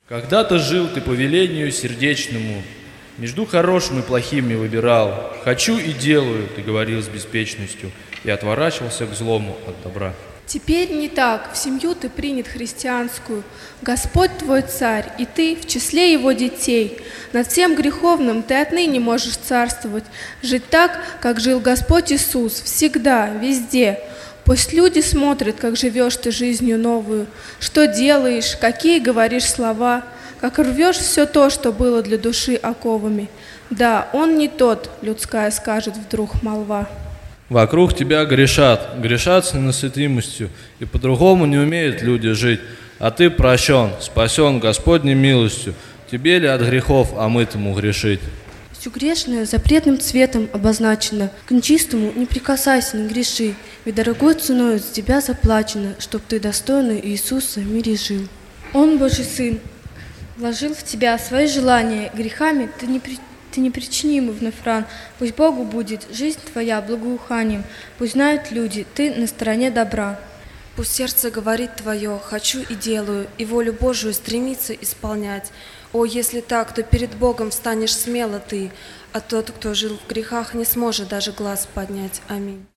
Когда-то жил ты по велению сердечному, между хорошим и плохим не выбирал. «Хочу и делаю», ты говорил с беспечностью, и отворачивался к злому от добра. Теперь не так, в семью ты принят христианскую. Господь твой царь, и ты в числе его детей. Над всем греховным ты отныне можешь царствовать, жить так, как жил Господь Иисус, всегда, везде. Пусть люди смотрят, как живешь ты жизнью новую, что делаешь, какие говоришь слова, как рвешь все то, что было для души оковами. Да, он не тот, людская скажет вдруг молва. Вокруг тебя грешат с ненасытимостью, и по-другому не умеют люди жить. А ты прощен, спасен Господней милостью. Тебе ли от грехов омытому грешить? Все грешное запретным цветом обозначено. К нечистому не прикасайся, не греши, ведь дорогой ценой за тебя заплачено, чтоб ты достойно Иисуса в мире жил. Он, Божий Сын, вложил в тебя свои желания, грехами ты не причини ему вновь ран. Пусть Богу будет жизнь твоя благоуханием, пусть знают люди, ты на стороне добра. Пусть сердце говорит твое «хочу и делаю», и волю Божию стремится исполнять. О, если так, то перед Богом встанешь смело ты, а тот, кто жил в грехах, не сможет даже глаз поднять. Аминь.